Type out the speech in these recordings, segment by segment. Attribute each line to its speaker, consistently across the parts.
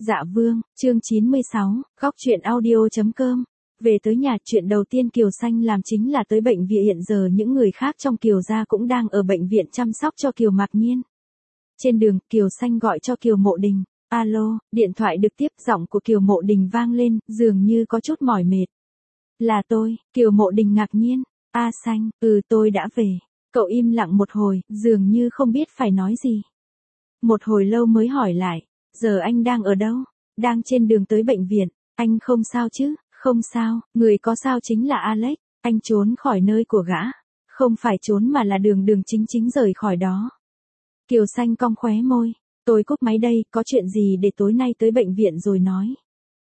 Speaker 1: Dạ Vương, chương 96, góc truyện audio.com. Về tới nhà, chuyện đầu tiên Kiều Xanh làm chính là tới bệnh viện. Hiện giờ những người khác trong Kiều gia cũng đang ở bệnh viện chăm sóc cho Kiều Mạc Nhiên. Trên đường, Kiều Xanh gọi cho Kiều Mộ Đình. Alo, điện thoại được tiếp, giọng của Kiều Mộ Đình vang lên, dường như có chút mỏi mệt. Là tôi, Kiều Mộ Đình ngạc nhiên. Xanh, tôi đã về. Cậu im lặng một hồi, dường như không biết phải nói gì. Một hồi lâu mới hỏi lại, giờ anh đang ở đâu? Đang trên đường tới bệnh viện. Anh không sao chứ? Không sao, người có sao chính là Alex. Anh trốn khỏi nơi của gã. Không phải trốn mà là đường chính rời khỏi đó. Kiều Xanh cong khóe môi. Tôi cúp máy đây, có chuyện gì để tối nay tới bệnh viện rồi nói.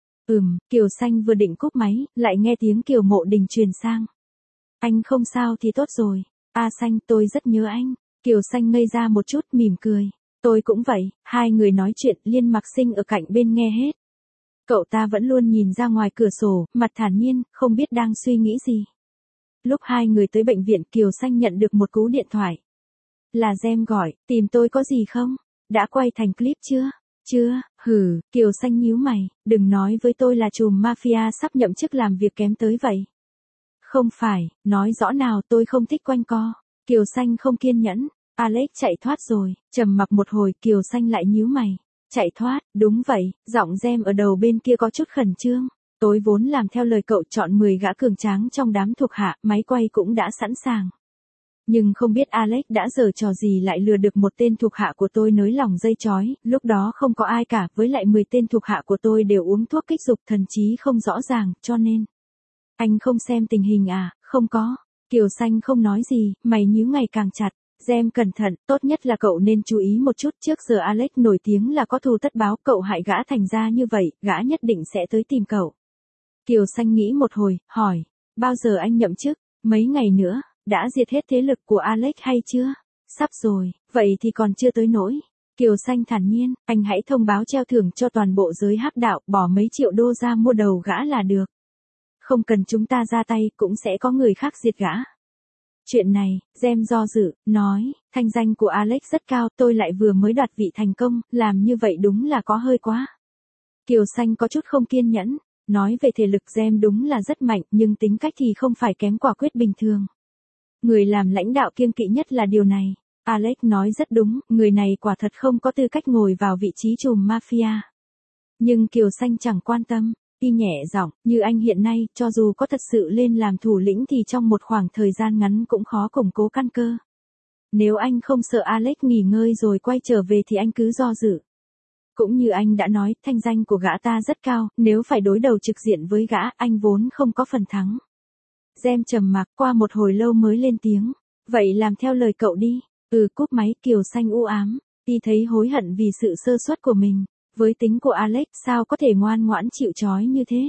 Speaker 1: Kiều Xanh vừa định cúp máy, lại nghe tiếng Kiều Mộ Đình truyền sang. Anh không sao thì tốt rồi. Xanh, tôi rất nhớ anh. Kiều Xanh ngây ra một chút, mỉm cười. Tôi cũng vậy. Hai người nói chuyện, Liên Mặc Sinh ở cạnh bên nghe hết. Cậu ta vẫn luôn nhìn ra ngoài cửa sổ, mặt thản nhiên, không biết đang suy nghĩ gì. Lúc hai người tới bệnh viện, Kiều Xanh nhận được một cú điện thoại. Là Gem gọi, tìm tôi có gì không? Đã quay thành clip chưa? Chưa, Kiều Xanh nhíu mày, đừng nói với tôi là trùm mafia sắp nhậm chức làm việc kém tới vậy. Không phải, nói rõ nào, tôi không thích quanh co. Kiều Xanh không kiên nhẫn. Alex chạy thoát rồi. Trầm mặc một hồi, Kiều Xanh lại nhíu mày. Chạy thoát, đúng vậy, giọng Gem ở đầu bên kia có chút khẩn trương. Tôi vốn làm theo lời cậu, chọn 10 gã cường tráng trong đám thuộc hạ, máy quay cũng đã sẵn sàng. Nhưng không biết Alex đã giở trò gì lại lừa được một tên thuộc hạ của tôi nới lỏng dây chói, lúc đó không có ai cả, với lại 10 tên thuộc hạ của tôi đều uống thuốc kích dục, thần trí không rõ ràng, cho nên. Anh không xem tình hình à? Không có. Kiều Xanh không nói gì, mày nhíu ngày càng chặt. Gem cẩn thận, tốt nhất là cậu nên chú ý một chút, trước giờ Alex nổi tiếng là có thù tất báo, cậu hại gã thành ra như vậy, gã nhất định sẽ tới tìm cậu. Kiều Xanh nghĩ một hồi, hỏi, bao giờ anh nhậm chức? Mấy ngày nữa, đã diệt hết thế lực của Alex hay chưa? Sắp rồi, vậy thì còn chưa tới nỗi. Kiều Xanh thản nhiên, anh hãy thông báo treo thưởng cho toàn bộ giới hắc đạo, bỏ mấy triệu đô ra mua đầu gã là được. Không cần chúng ta ra tay, cũng sẽ có người khác diệt gã. Chuyện này, Gem do dự, nói, thanh danh của Alex rất cao, tôi lại vừa mới đoạt vị thành công, làm như vậy đúng là có hơi quá. Kiều Xanh có chút không kiên nhẫn, nói về thể lực Gem đúng là rất mạnh, nhưng tính cách thì không phải kém, quả quyết bình thường. Người làm lãnh đạo kiêng kỵ nhất là điều này. Alex nói rất đúng, người này quả thật không có tư cách ngồi vào vị trí trùm mafia. Nhưng Kiều Xanh chẳng quan tâm. Y nhẹ giọng, như anh hiện nay, cho dù có thật sự lên làm thủ lĩnh thì trong một khoảng thời gian ngắn cũng khó củng cố căn cơ. Nếu anh không sợ Alex nghỉ ngơi rồi quay trở về thì anh cứ do dự. Cũng như anh đã nói, thanh danh của gã ta rất cao, nếu phải đối đầu trực diện với gã, anh vốn không có phần thắng. Gem trầm mặc, qua một hồi lâu mới lên tiếng. Vậy làm theo lời cậu đi. Cúp máy. Kiều Xanh u ám. Y thấy hối hận vì sự sơ suất của mình. Với tính của Alex, sao có thể ngoan ngoãn chịu trói như thế?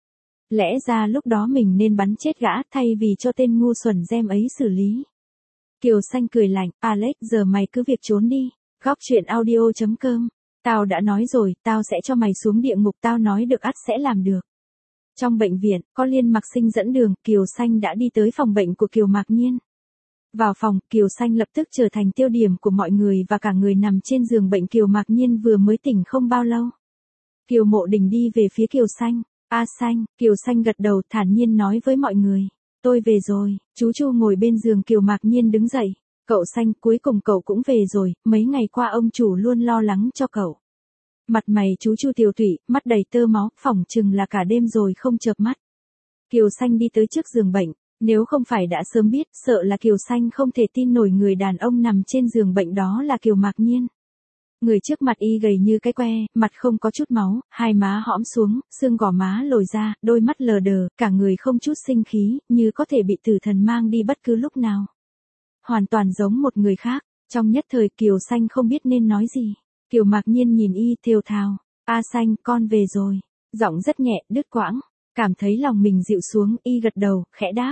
Speaker 1: Lẽ ra lúc đó mình nên bắn chết gã, thay vì cho tên ngu xuẩn Gem ấy xử lý. Kiều Xanh cười lạnh, Alex, giờ mày cứ việc trốn đi. Góc truyện audio.com. Tao đã nói rồi, tao sẽ cho mày xuống địa ngục, tao nói được ắt sẽ làm được. Trong bệnh viện, có Liên Mặc Sinh dẫn đường, Kiều Xanh đã đi tới phòng bệnh của Kiều Mạc Nhiên. Vào phòng, Kiều Xanh lập tức trở thành tiêu điểm của mọi người và cả người nằm trên giường bệnh Kiều Mạc Nhiên vừa mới tỉnh không bao lâu. Kiều Mộ Đình đi về phía Kiều Xanh. Xanh, Kiều Xanh gật đầu, thản nhiên nói với mọi người. Tôi về rồi. Chú Chu ngồi bên giường Kiều Mạc Nhiên đứng dậy. Cậu Xanh, cuối cùng cậu cũng về rồi, mấy ngày qua ông chủ luôn lo lắng cho cậu. Mặt mày chú Chu tiều tụy, mắt đầy tơ máu, phỏng chừng là cả đêm rồi không chợp mắt. Kiều Xanh đi tới trước giường bệnh. Nếu không phải đã sớm biết, sợ là Kiều Xanh không thể tin nổi người đàn ông nằm trên giường bệnh đó là Kiều Mạc Nhiên. Người trước mặt y gầy như cái que, mặt không có chút máu, hai má hõm xuống, xương gò má lồi ra, đôi mắt lờ đờ, cả người không chút sinh khí, như có thể bị tử thần mang đi bất cứ lúc nào. Hoàn toàn giống một người khác. Trong nhất thời Kiều Xanh không biết nên nói gì. Kiều Mạc Nhiên nhìn y thều thào. Xanh, con về rồi. Giọng rất nhẹ, đứt quãng. Cảm thấy lòng mình dịu xuống, y gật đầu, khẽ đáp.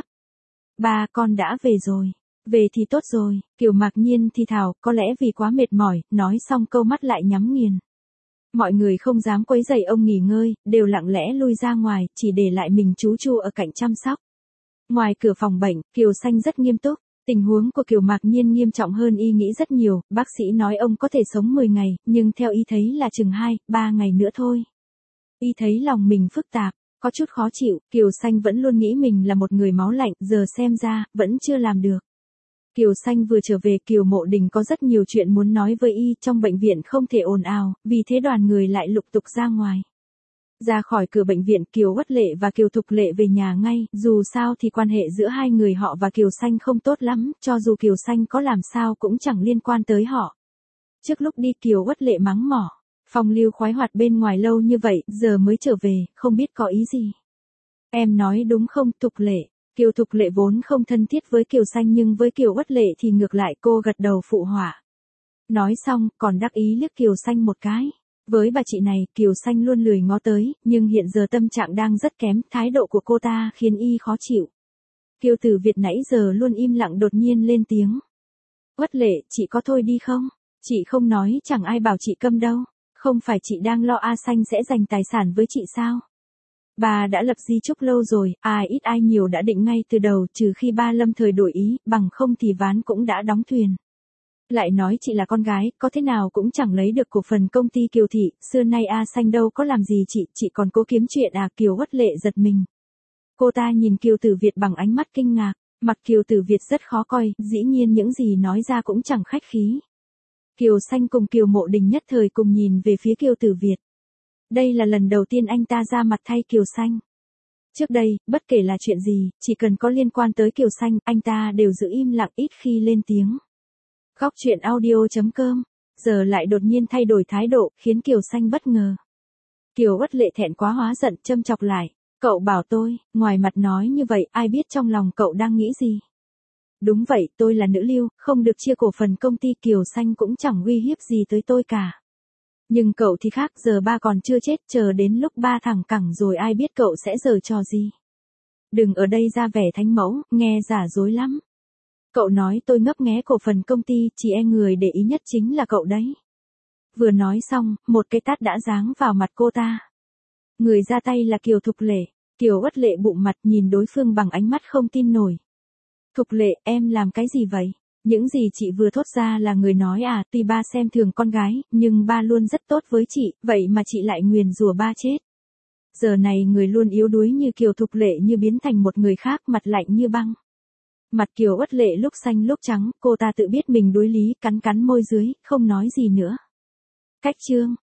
Speaker 1: Ba, con đã về rồi. Về thì tốt rồi. Kiều Mạc Nhiên thì thào, có lẽ vì quá mệt mỏi, nói xong câu mắt lại nhắm nghiền. Mọi người không dám quấy rầy ông nghỉ ngơi, đều lặng lẽ lui ra ngoài, chỉ để lại mình chú Chu ở cạnh chăm sóc. Ngoài cửa phòng bệnh, Kiều Xanh rất nghiêm túc. Tình huống của Kiều Mạc Nhiên nghiêm trọng hơn y nghĩ rất nhiều, bác sĩ nói ông có thể sống 10 ngày, nhưng theo y thấy là chừng 2, 3 ngày nữa thôi. Y thấy lòng mình phức tạp, có chút khó chịu, Kiều Xanh vẫn luôn nghĩ mình là một người máu lạnh, giờ xem ra, vẫn chưa làm được. Kiều Xanh vừa trở về, Kiều Mộ Đình có rất nhiều chuyện muốn nói với y, trong bệnh viện không thể ồn ào, vì thế đoàn người lại lục tục ra ngoài. Ra khỏi cửa bệnh viện, Kiều Uất Lệ và Kiều Thục Lệ về nhà ngay, dù sao thì quan hệ giữa hai người họ và Kiều Xanh không tốt lắm, cho dù Kiều Xanh có làm sao cũng chẳng liên quan tới họ. Trước lúc đi, Kiều Uất Lệ mắng mỏ, Phong Lưu khoái hoạt bên ngoài lâu như vậy, giờ mới trở về, không biết có ý gì. Em nói đúng không, Thục Lệ? Kiều Thục Lệ vốn không thân thiết với Kiều Xanh nhưng với Kiều Uất Lệ thì ngược lại, cô gật đầu phụ họa. Nói xong, còn đắc ý liếc Kiều Xanh một cái. Với bà chị này, Kiều Xanh luôn lười ngó tới, nhưng hiện giờ tâm trạng đang rất kém, thái độ của cô ta khiến y khó chịu. Kiều Tử Việt nãy giờ luôn im lặng đột nhiên lên tiếng. Uất Lệ, chị có thôi đi không? Chị không nói chẳng ai bảo chị câm đâu. Không phải chị đang lo A Xanh sẽ giành tài sản với chị sao? Bà đã lập di chúc lâu rồi, ai ít ai nhiều đã định ngay từ đầu, trừ khi ba Lâm Thời đổi ý, bằng không thì ván cũng đã đóng thuyền. Lại nói chị là con gái, có thế nào cũng chẳng lấy được cổ phần công ty Kiều Thị, xưa nay A Xanh đâu có làm gì chị còn cố kiếm chuyện à? Kiều Uất Lệ giật mình. Cô ta nhìn Kiều Tử Việt bằng ánh mắt kinh ngạc, mặt Kiều Tử Việt rất khó coi, dĩ nhiên những gì nói ra cũng chẳng khách khí. Kiều Xanh cùng Kiều Mộ Đình nhất thời cùng nhìn về phía Kiều Tử Việt. Đây là lần đầu tiên anh ta ra mặt thay Kiều Xanh. Trước đây, bất kể là chuyện gì, chỉ cần có liên quan tới Kiều Xanh, anh ta đều giữ im lặng ít khi lên tiếng. Góc truyện audio.com, giờ lại đột nhiên thay đổi thái độ, khiến Kiều Xanh bất ngờ. Kiều Uất Lệ thẹn quá hóa giận, châm chọc lại. Cậu bảo tôi, ngoài mặt nói như vậy, ai biết trong lòng cậu đang nghĩ gì? Đúng vậy, tôi là nữ lưu, không được chia cổ phần công ty. Kiều Xanh cũng chẳng uy hiếp gì tới tôi cả. Nhưng cậu thì khác, giờ ba còn chưa chết, chờ đến lúc ba thẳng cẳng rồi ai biết cậu sẽ giở trò gì. Đừng ở đây ra vẻ thánh mẫu, nghe giả dối lắm. Cậu nói tôi ngấp nghé cổ phần công ty, chỉ e người để ý nhất chính là cậu đấy. Vừa nói xong, một cái tát đã giáng vào mặt cô ta. Người ra tay là Kiều Thục Lệ. Kiều Uất Lệ bụng mặt nhìn đối phương bằng ánh mắt không tin nổi. Thục Lệ, em làm cái gì vậy? Những gì chị vừa thốt ra là người nói à? Tuy ba xem thường con gái, nhưng ba luôn rất tốt với chị, vậy mà chị lại nguyền rủa ba chết. Giờ này người luôn yếu đuối như Kiều Thục Lệ như biến thành một người khác, mặt lạnh như băng. Mặt Kiều Uất Lệ lúc xanh lúc trắng, cô ta tự biết mình đối lý, cắn cắn môi dưới, không nói gì nữa. Cách chương